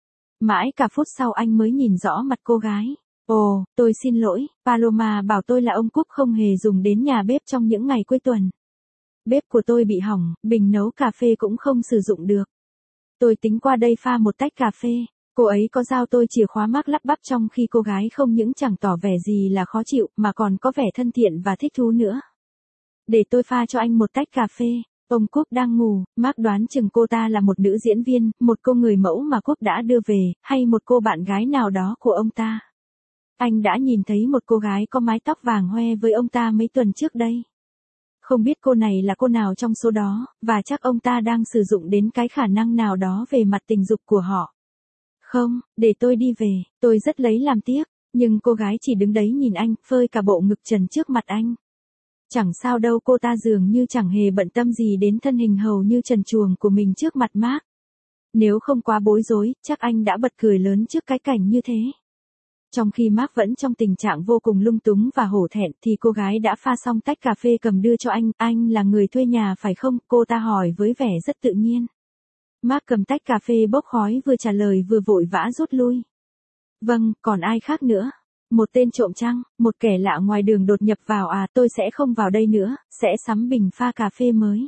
Mãi cả phút sau anh mới nhìn rõ mặt cô gái. Ồ, tôi xin lỗi, Paloma bảo tôi là ông Cúp không hề dùng đến nhà bếp trong những ngày cuối tuần. Bếp của tôi bị hỏng, bình nấu cà phê cũng không sử dụng được. Tôi tính qua đây pha một tách cà phê. Cô ấy có giao tôi chìa khóa, Mark lắp bắp trong khi cô gái không những chẳng tỏ vẻ gì là khó chịu, mà còn có vẻ thân thiện và thích thú nữa. Để tôi pha cho anh một tách cà phê. Ông Cúp đang ngủ, Mark đoán chừng cô ta là một nữ diễn viên, một cô người mẫu mà Cúp đã đưa về, hay một cô bạn gái nào đó của ông ta. Anh đã nhìn thấy một cô gái có mái tóc vàng hoe với ông ta mấy tuần trước đây. Không biết cô này là cô nào trong số đó, và chắc ông ta đang sử dụng đến cái khả năng nào đó về mặt tình dục của họ. Không, để tôi đi về, tôi rất lấy làm tiếc, nhưng cô gái chỉ đứng đấy nhìn anh, phơi cả bộ ngực trần trước mặt anh. Chẳng sao đâu, cô ta dường như chẳng hề bận tâm gì đến thân hình hầu như trần truồng của mình trước mặt Mark. Nếu không quá bối rối, chắc anh đã bật cười lớn trước cái cảnh như thế. Trong khi Mark vẫn trong tình trạng vô cùng lung túng và hổ thẹn thì cô gái đã pha xong tách cà phê cầm đưa cho anh. Anh là người thuê nhà phải không? Cô ta hỏi với vẻ rất tự nhiên. Mark cầm tách cà phê bốc khói vừa trả lời vừa vội vã rút lui. Vâng, còn ai khác nữa? Một tên trộm chăng? Một kẻ lạ ngoài đường đột nhập vào à? Tôi sẽ không vào đây nữa, sẽ sắm bình pha cà phê mới.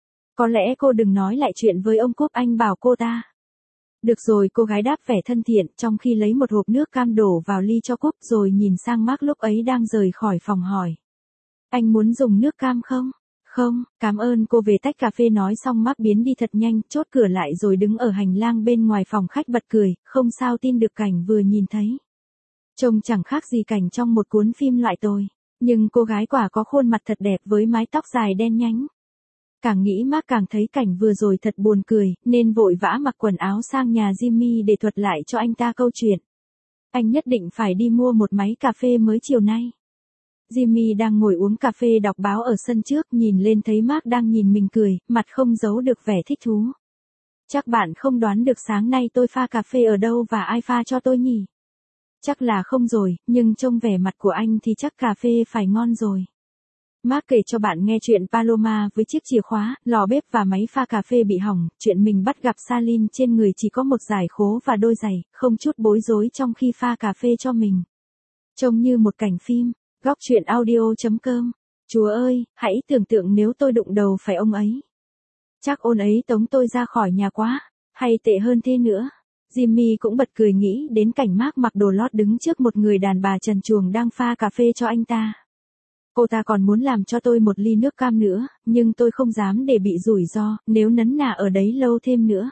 Có lẽ cô đừng nói lại chuyện với ông Cúp, anh bảo cô ta. Được rồi, cô gái đáp vẻ thân thiện trong khi lấy một hộp nước cam đổ vào ly cho Cúp rồi nhìn sang Mark lúc ấy đang rời khỏi phòng hỏi. Anh muốn dùng nước cam không? Không, cảm ơn cô. Về tách cà phê nói xong Mark biến đi thật nhanh, chốt cửa lại rồi đứng ở hành lang bên ngoài phòng khách bật cười, không sao tin được cảnh vừa nhìn thấy. Trông chẳng khác gì cảnh trong một cuốn phim loại tồi, nhưng cô gái quả có khuôn mặt thật đẹp với mái tóc dài đen nhánh. Càng nghĩ Mark càng thấy cảnh vừa rồi thật buồn cười, nên vội vã mặc quần áo sang nhà Jimmy để thuật lại cho anh ta câu chuyện. Anh nhất định phải đi mua một máy cà phê mới chiều nay. Jimmy đang ngồi uống cà phê đọc báo ở sân trước, nhìn lên thấy Mark đang nhìn mình cười, mặt không giấu được vẻ thích thú. Chắc bạn không đoán được sáng nay tôi pha cà phê ở đâu và ai pha cho tôi nhỉ? Chắc là không rồi, nhưng trông vẻ mặt của anh thì chắc cà phê phải ngon rồi. Mark kể cho bạn nghe chuyện Paloma với chiếc chìa khóa, lò bếp và máy pha cà phê bị hỏng, chuyện mình bắt gặp Saline trên người chỉ có một dải khố và đôi giày, không chút bối rối trong khi pha cà phê cho mình. Trông như một cảnh phim. Góc truyện audio chấm com. Chúa ơi, hãy tưởng tượng nếu tôi đụng đầu phải ông ấy. Chắc ông ấy tống tôi ra khỏi nhà quá, hay tệ hơn thế nữa. Jimmy cũng bật cười nghĩ đến cảnh Mark mặc đồ lót đứng trước một người đàn bà trần truồng đang pha cà phê cho anh ta. Cô ta còn muốn làm cho tôi một ly nước cam nữa, nhưng tôi không dám để bị rủi ro, nếu nấn ná ở đấy lâu thêm nữa.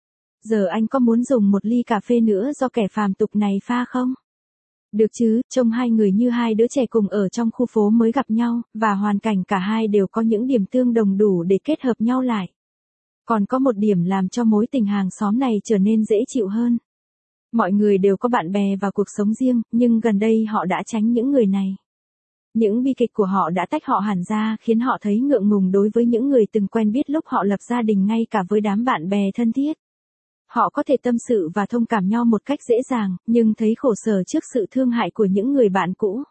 Giờ anh có muốn dùng một ly cà phê nữa do kẻ phàm tục này pha không? Được chứ, trông hai người như hai đứa trẻ cùng ở trong khu phố mới gặp nhau, và hoàn cảnh cả hai đều có những điểm tương đồng đủ để kết hợp nhau lại. Còn có một điểm làm cho mối tình hàng xóm này trở nên dễ chịu hơn. Mọi người đều có bạn bè và cuộc sống riêng, nhưng gần đây họ đã tránh những người này. Những bi kịch của họ đã tách họ hẳn ra, khiến họ thấy ngượng ngùng đối với những người từng quen biết lúc họ lập gia đình, ngay cả với đám bạn bè thân thiết. Họ có thể tâm sự và thông cảm nhau một cách dễ dàng, nhưng thấy khổ sở trước sự thương hại của những người bạn cũ.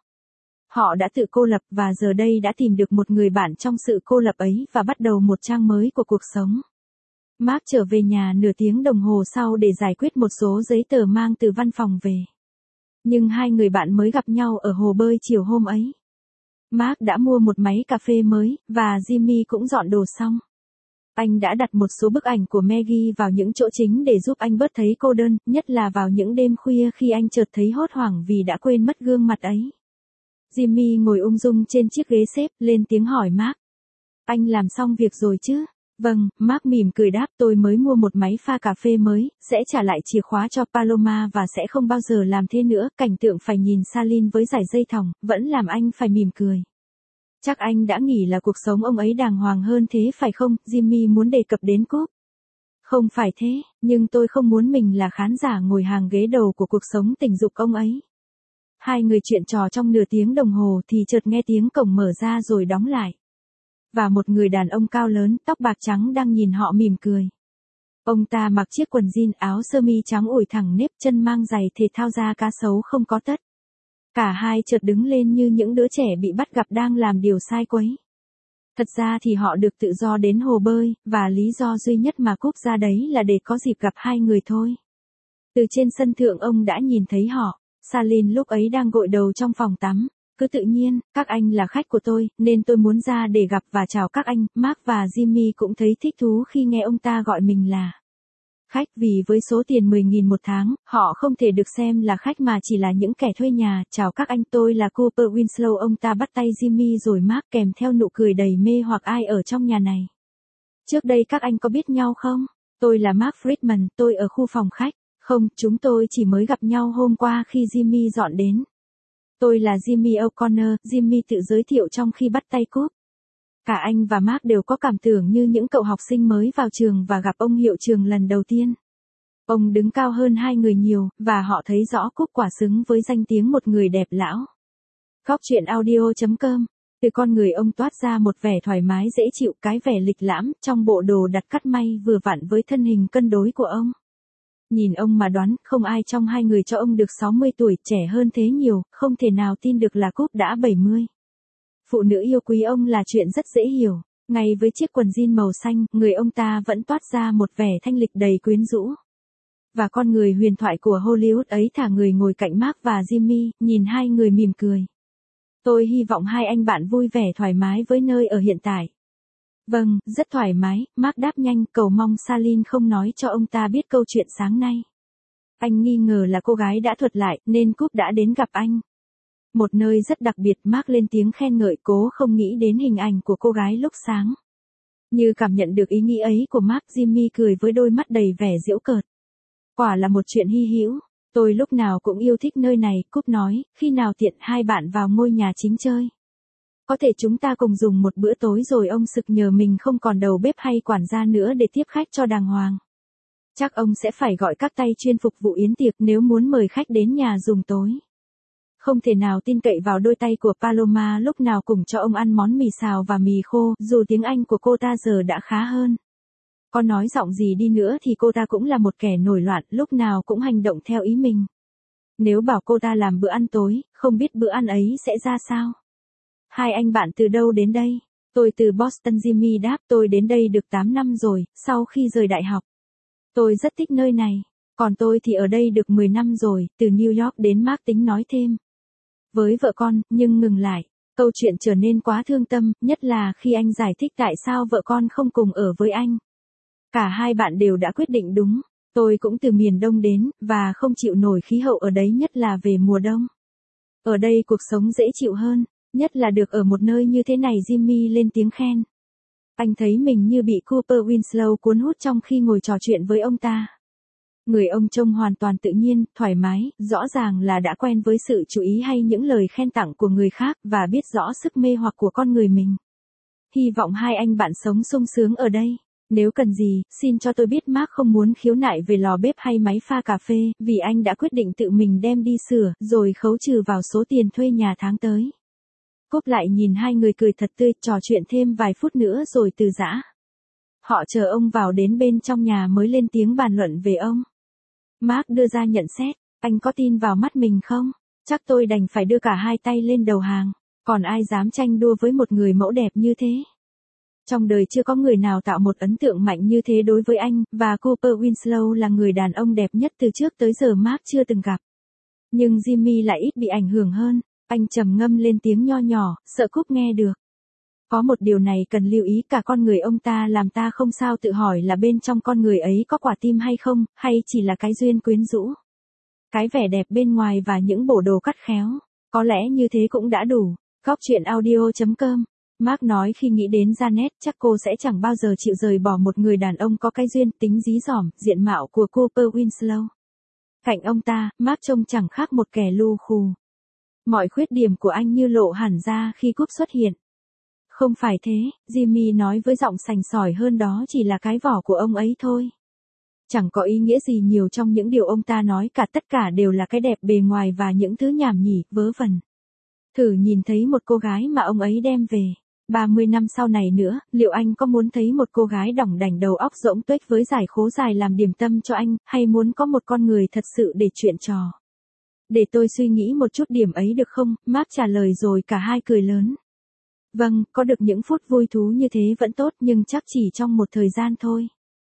Họ đã tự cô lập và giờ đây đã tìm được một người bạn trong sự cô lập ấy và bắt đầu một trang mới của cuộc sống. Mark trở về nhà nửa tiếng đồng hồ sau để giải quyết một số giấy tờ mang từ văn phòng về. Nhưng hai người bạn mới gặp nhau ở hồ bơi chiều hôm ấy. Mark đã mua một máy cà phê mới, và Jimmy cũng dọn đồ xong. Anh đã đặt một số bức ảnh của Maggie vào những chỗ chính để giúp anh bớt thấy cô đơn, nhất là vào những đêm khuya khi anh chợt thấy hốt hoảng vì đã quên mất gương mặt ấy. Jimmy ngồi ung dung trên chiếc ghế xếp, lên tiếng hỏi Mark. Anh làm xong việc rồi chứ? Vâng, Mark mỉm cười đáp, tôi mới mua một máy pha cà phê mới, sẽ trả lại chìa khóa cho Paloma và sẽ không bao giờ làm thế nữa. Cảnh tượng phải nhìn Saline với dải dây thòng, vẫn làm anh phải mỉm cười. Chắc anh đã nghĩ là cuộc sống ông ấy đàng hoàng hơn thế phải không? Jimmy muốn đề cập đến Cúp. Không phải thế, nhưng tôi không muốn mình là khán giả ngồi hàng ghế đầu của cuộc sống tình dục ông ấy. Hai người chuyện trò trong nửa tiếng đồng hồ thì chợt nghe tiếng cổng mở ra rồi đóng lại. Và một người đàn ông cao lớn, tóc bạc trắng đang nhìn họ mỉm cười. Ông ta mặc chiếc quần jean, áo sơ mi trắng ủi thẳng nếp, chân mang giày thể thao da cá sấu không có tất. Cả hai chợt đứng lên như những đứa trẻ bị bắt gặp đang làm điều sai quấy. Thật ra thì họ được tự do đến hồ bơi, và lý do duy nhất mà Cúp ra đấy là để có dịp gặp hai người thôi. Từ trên sân thượng ông đã nhìn thấy họ. Saline lúc ấy đang gội đầu trong phòng tắm. Cứ tự nhiên, các anh là khách của tôi, nên tôi muốn ra để gặp và chào các anh. Mark và Jimmy cũng thấy thích thú khi nghe ông ta gọi mình là khách, vì với số tiền mười nghìn một tháng, họ không thể được xem là khách mà chỉ là những kẻ thuê nhà. Chào các anh, tôi là Cooper Winslow. Ông ta bắt tay Jimmy rồi Mark kèm theo nụ cười đầy mê hoặc ai ở trong nhà này. Trước đây các anh có biết nhau không? Tôi là Mark Friedman, tôi ở khu phòng khách. Không, chúng tôi chỉ mới gặp nhau hôm qua khi Jimmy dọn đến. Tôi là Jimmy O'Connor, Jimmy tự giới thiệu trong khi bắt tay Cúp. Cả anh và Mark đều có cảm tưởng như những cậu học sinh mới vào trường và gặp ông hiệu trưởng lần đầu tiên. Ông đứng cao hơn hai người nhiều, và họ thấy rõ Cúp quả xứng với danh tiếng một người đẹp lão. Góc truyện audio chấm com Từ con người ông toát ra một vẻ thoải mái dễ chịu, cái vẻ lịch lãm trong bộ đồ đặt cắt may vừa vặn với thân hình cân đối của ông. Nhìn ông mà đoán, không ai trong hai người cho ông được sáu mươi tuổi, trẻ hơn thế nhiều, không thể nào tin được là Cúp đã bảy mươi. Phụ nữ yêu quý ông là chuyện rất dễ hiểu. Ngay với chiếc quần jean màu xanh, người ông ta vẫn toát ra một vẻ thanh lịch đầy quyến rũ. Và con người huyền thoại của Hollywood ấy thả người ngồi cạnh Mark và Jimmy, nhìn hai người mỉm cười. Tôi hy vọng hai anh bạn vui vẻ thoải mái với nơi ở hiện tại. Vâng, rất thoải mái, Mark đáp nhanh, cầu mong Salin không nói cho ông ta biết câu chuyện sáng nay. Anh nghi ngờ là cô gái đã thuật lại, nên Cúp đã đến gặp anh. Một nơi rất đặc biệt, Mark lên tiếng khen ngợi, cố không nghĩ đến hình ảnh của cô gái lúc sáng. Như cảm nhận được ý nghĩ ấy của Mark, Jimmy cười với đôi mắt đầy vẻ giễu cợt. Quả là một chuyện hy hữu, tôi lúc nào cũng yêu thích nơi này, Cúp nói, khi nào tiện hai bạn vào ngôi nhà chính chơi. Có thể chúng ta cùng dùng một bữa tối rồi ông sực nhờ mình không còn đầu bếp hay quản gia nữa để tiếp khách cho đàng hoàng. Chắc ông sẽ phải gọi các tay chuyên phục vụ yến tiệc nếu muốn mời khách đến nhà dùng tối. Không thể nào tin cậy vào đôi tay của Paloma lúc nào cùng cho ông ăn món mì xào và mì khô, dù tiếng Anh của cô ta giờ đã khá hơn. Có nói giọng gì đi nữa thì cô ta cũng là một kẻ nổi loạn, lúc nào cũng hành động theo ý mình. Nếu bảo cô ta làm bữa ăn tối, không biết bữa ăn ấy sẽ ra sao. Hai anh bạn từ đâu đến đây? Tôi từ Boston, Jimmy đáp, tôi đến đây được tám năm rồi, sau khi rời đại học. Tôi rất thích nơi này. Còn tôi thì ở đây được mười năm rồi, từ New York đến, Mark tính nói thêm. Với vợ con, nhưng ngừng lại. Câu chuyện trở nên quá thương tâm, nhất là khi anh giải thích tại sao vợ con không cùng ở với anh. Cả hai bạn đều đã quyết định đúng. Tôi cũng từ miền Đông đến, và không chịu nổi khí hậu ở đấy, nhất là về mùa đông. Ở đây cuộc sống dễ chịu hơn, nhất là được ở một nơi như thế này, Jimmy lên tiếng khen. Anh thấy mình như bị Cooper Winslow cuốn hút trong khi ngồi trò chuyện với ông ta. Người ông trông hoàn toàn tự nhiên, thoải mái, rõ ràng là đã quen với sự chú ý hay những lời khen tặng của người khác và biết rõ sức mê hoặc của con người mình. Hy vọng hai anh bạn sống sung sướng ở đây. Nếu cần gì, xin cho tôi biết. Mark không muốn khiếu nại về lò bếp hay máy pha cà phê, vì anh đã quyết định tự mình đem đi sửa, rồi khấu trừ vào số tiền thuê nhà tháng tới. Cúp lại nhìn hai người cười thật tươi, trò chuyện thêm vài phút nữa rồi từ giã. Họ chờ ông vào đến bên trong nhà mới lên tiếng bàn luận về ông. Mark đưa ra nhận xét, anh có tin vào mắt mình không? Chắc tôi đành phải đưa cả hai tay lên đầu hàng, còn ai dám tranh đua với một người mẫu đẹp như thế? Trong đời chưa có người nào tạo một ấn tượng mạnh như thế đối với anh, và Cooper Winslow là người đàn ông đẹp nhất từ trước tới giờ Mark chưa từng gặp. Nhưng Jimmy lại ít bị ảnh hưởng hơn, anh trầm ngâm lên tiếng nho nhỏ, sợ Cúp nghe được. Có một điều này cần lưu ý, cả con người ông ta làm ta không sao tự hỏi là bên trong con người ấy có quả tim hay không, hay chỉ là cái duyên quyến rũ. Cái vẻ đẹp bên ngoài và những bộ đồ cắt khéo, có lẽ như thế cũng đã đủ. Góc truyện audio chấm com. Mark nói khi nghĩ đến Janet, chắc cô sẽ chẳng bao giờ chịu rời bỏ một người đàn ông có cái duyên, tính dí dỏm, diện mạo của Cooper Winslow. Cạnh ông ta, Mark trông chẳng khác một kẻ lu khù. Mọi khuyết điểm của anh như lộ hẳn ra khi Cúp xuất hiện. Không phải thế, Jimmy nói với giọng sành sỏi hơn, đó chỉ là cái vỏ của ông ấy thôi. Chẳng có ý nghĩa gì nhiều trong những điều ông ta nói cả, tất cả đều là cái đẹp bề ngoài và những thứ nhảm nhí, vớ vẩn. Thử nhìn thấy một cô gái mà ông ấy đem về. ba mươi năm sau này nữa, liệu anh có muốn thấy một cô gái đỏng đảnh đầu óc rỗng tuếch với giải khố dài làm điểm tâm cho anh, hay muốn có một con người thật sự để chuyện trò? Để tôi suy nghĩ một chút điểm ấy được không? Mark trả lời rồi cả hai cười lớn. Vâng, có được những phút vui thú như thế vẫn tốt, nhưng chắc chỉ trong một thời gian thôi.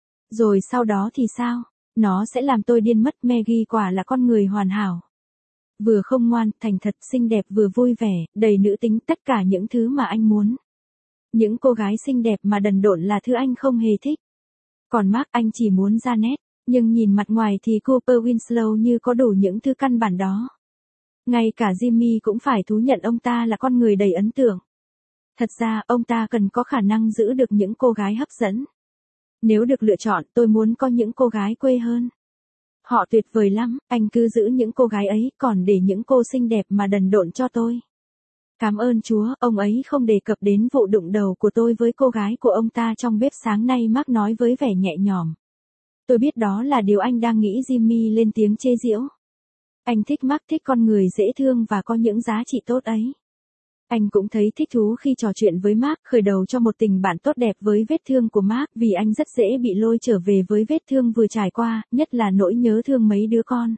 Rồi sau đó thì sao? Nó sẽ làm tôi điên mất. Maggie quả là con người hoàn hảo. Vừa không ngoan, thành thật, xinh đẹp, vừa vui vẻ, đầy nữ tính, tất cả những thứ mà anh muốn. Những cô gái xinh đẹp mà đần độn là thứ anh không hề thích. Còn Mark, anh chỉ muốn Janet, nhưng nhìn mặt ngoài thì Cooper Winslow như có đủ những thứ căn bản đó. Ngay cả Jimmy cũng phải thú nhận ông ta là con người đầy ấn tượng. Thật ra, ông ta cần có khả năng giữ được những cô gái hấp dẫn. Nếu được lựa chọn, tôi muốn có những cô gái quê hơn. Họ tuyệt vời lắm, anh cứ giữ những cô gái ấy, còn để những cô xinh đẹp mà đần độn cho tôi. Cảm ơn Chúa, ông ấy không đề cập đến vụ đụng đầu của tôi với cô gái của ông ta trong bếp sáng nay, Mark nói với vẻ nhẹ nhõm. Tôi biết đó là điều anh đang nghĩ, Jimmy lên tiếng chế giễu. Anh thích Mark, thích con người dễ thương và có những giá trị tốt ấy. Anh cũng thấy thích thú khi trò chuyện với Mark, khởi đầu cho một tình bạn tốt đẹp với vết thương của Mark, vì anh rất dễ bị lôi trở về với vết thương vừa trải qua, nhất là nỗi nhớ thương mấy đứa con.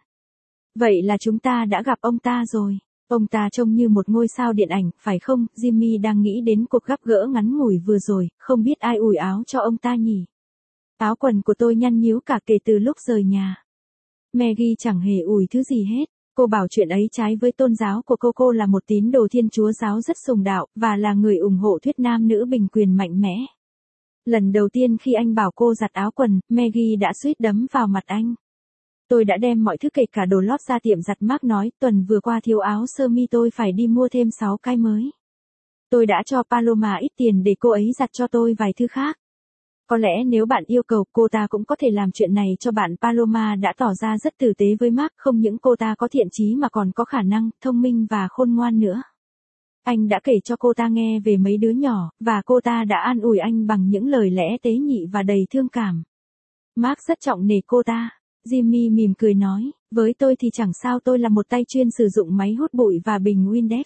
Vậy là chúng ta đã gặp ông ta rồi. Ông ta trông như một ngôi sao điện ảnh, phải không? Jimmy đang nghĩ đến cuộc gặp gỡ ngắn ngủi vừa rồi, không biết ai ủi áo cho ông ta nhỉ? Áo quần của tôi nhăn nhíu cả kể từ lúc rời nhà. Maggie chẳng hề ủi thứ gì hết. Cô bảo chuyện ấy trái với tôn giáo của cô. Cô là một tín đồ Thiên Chúa giáo rất sùng đạo, và là người ủng hộ thuyết nam nữ bình quyền mạnh mẽ. Lần đầu tiên khi anh bảo cô giặt áo quần, Maggie đã suýt đấm vào mặt anh. Tôi đã đem mọi thứ kể cả đồ lót ra tiệm giặt. Mark nói, tuần vừa qua thiếu áo sơ mi tôi phải đi mua thêm sáu cái mới. Tôi đã cho Paloma ít tiền để cô ấy giặt cho tôi vài thứ khác. Có lẽ nếu bạn yêu cầu, cô ta cũng có thể làm chuyện này cho bạn. Paloma đã tỏ ra rất tử tế với Mark, không những cô ta có thiện chí mà còn có khả năng, thông minh và khôn ngoan nữa. Anh đã kể cho cô ta nghe về mấy đứa nhỏ, và cô ta đã an ủi anh bằng những lời lẽ tế nhị và đầy thương cảm. Mark rất trọng nể cô ta. Jimmy mỉm cười nói, với tôi thì chẳng sao, tôi là một tay chuyên sử dụng máy hút bụi và bình Windex.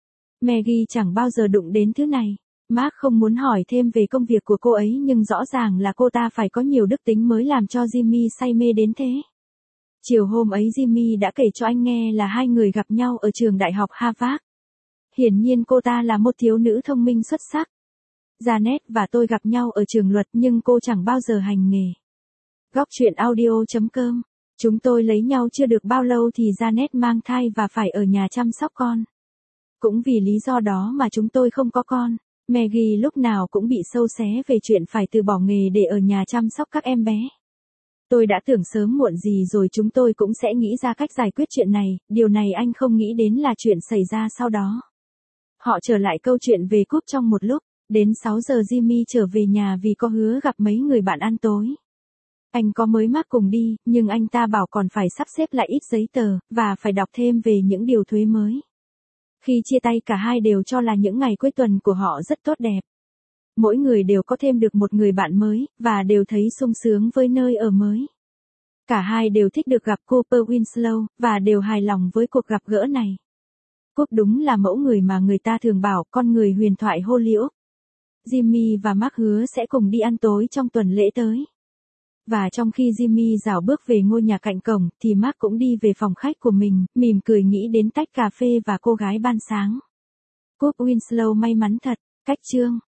Maggie chẳng bao giờ đụng đến thứ này. Mark không muốn hỏi thêm về công việc của cô ấy, nhưng rõ ràng là cô ta phải có nhiều đức tính mới làm cho Jimmy say mê đến thế. Chiều hôm ấy Jimmy đã kể cho anh nghe là hai người gặp nhau ở trường đại học Harvard. Hiển nhiên cô ta là một thiếu nữ thông minh xuất sắc. Janet và tôi gặp nhau ở trường luật, nhưng cô chẳng bao giờ hành nghề. Góc truyện audio chấm com. Chúng tôi lấy nhau chưa được bao lâu thì Janet mang thai và phải ở nhà chăm sóc con. Cũng vì lý do đó mà chúng tôi không có con. Maggie lúc nào cũng bị sâu xé về chuyện phải từ bỏ nghề để ở nhà chăm sóc các em bé. Tôi đã tưởng sớm muộn gì rồi chúng tôi cũng sẽ nghĩ ra cách giải quyết chuyện này, điều này anh không nghĩ đến là chuyện xảy ra sau đó. Họ trở lại câu chuyện về Cúp trong một lúc, đến sáu giờ Jimmy trở về nhà vì có hứa gặp mấy người bạn ăn tối. Anh có mới Mark cùng đi, nhưng anh ta bảo còn phải sắp xếp lại ít giấy tờ, và phải đọc thêm về những điều thuế mới. Khi chia tay cả hai đều cho là những ngày cuối tuần của họ rất tốt đẹp. Mỗi người đều có thêm được một người bạn mới, và đều thấy sung sướng với nơi ở mới. Cả hai đều thích được gặp Cooper Winslow, và đều hài lòng với cuộc gặp gỡ này. Cooper đúng là mẫu người mà người ta thường bảo con người huyền thoại Hollywood. Jimmy và Mark hứa sẽ cùng đi ăn tối trong tuần lễ tới. Và trong khi Jimmy rảo bước về ngôi nhà cạnh cổng, thì Mark cũng đi về phòng khách của mình, mỉm cười nghĩ đến tách cà phê và cô gái ban sáng. Cooper Winslow may mắn thật. Cách chương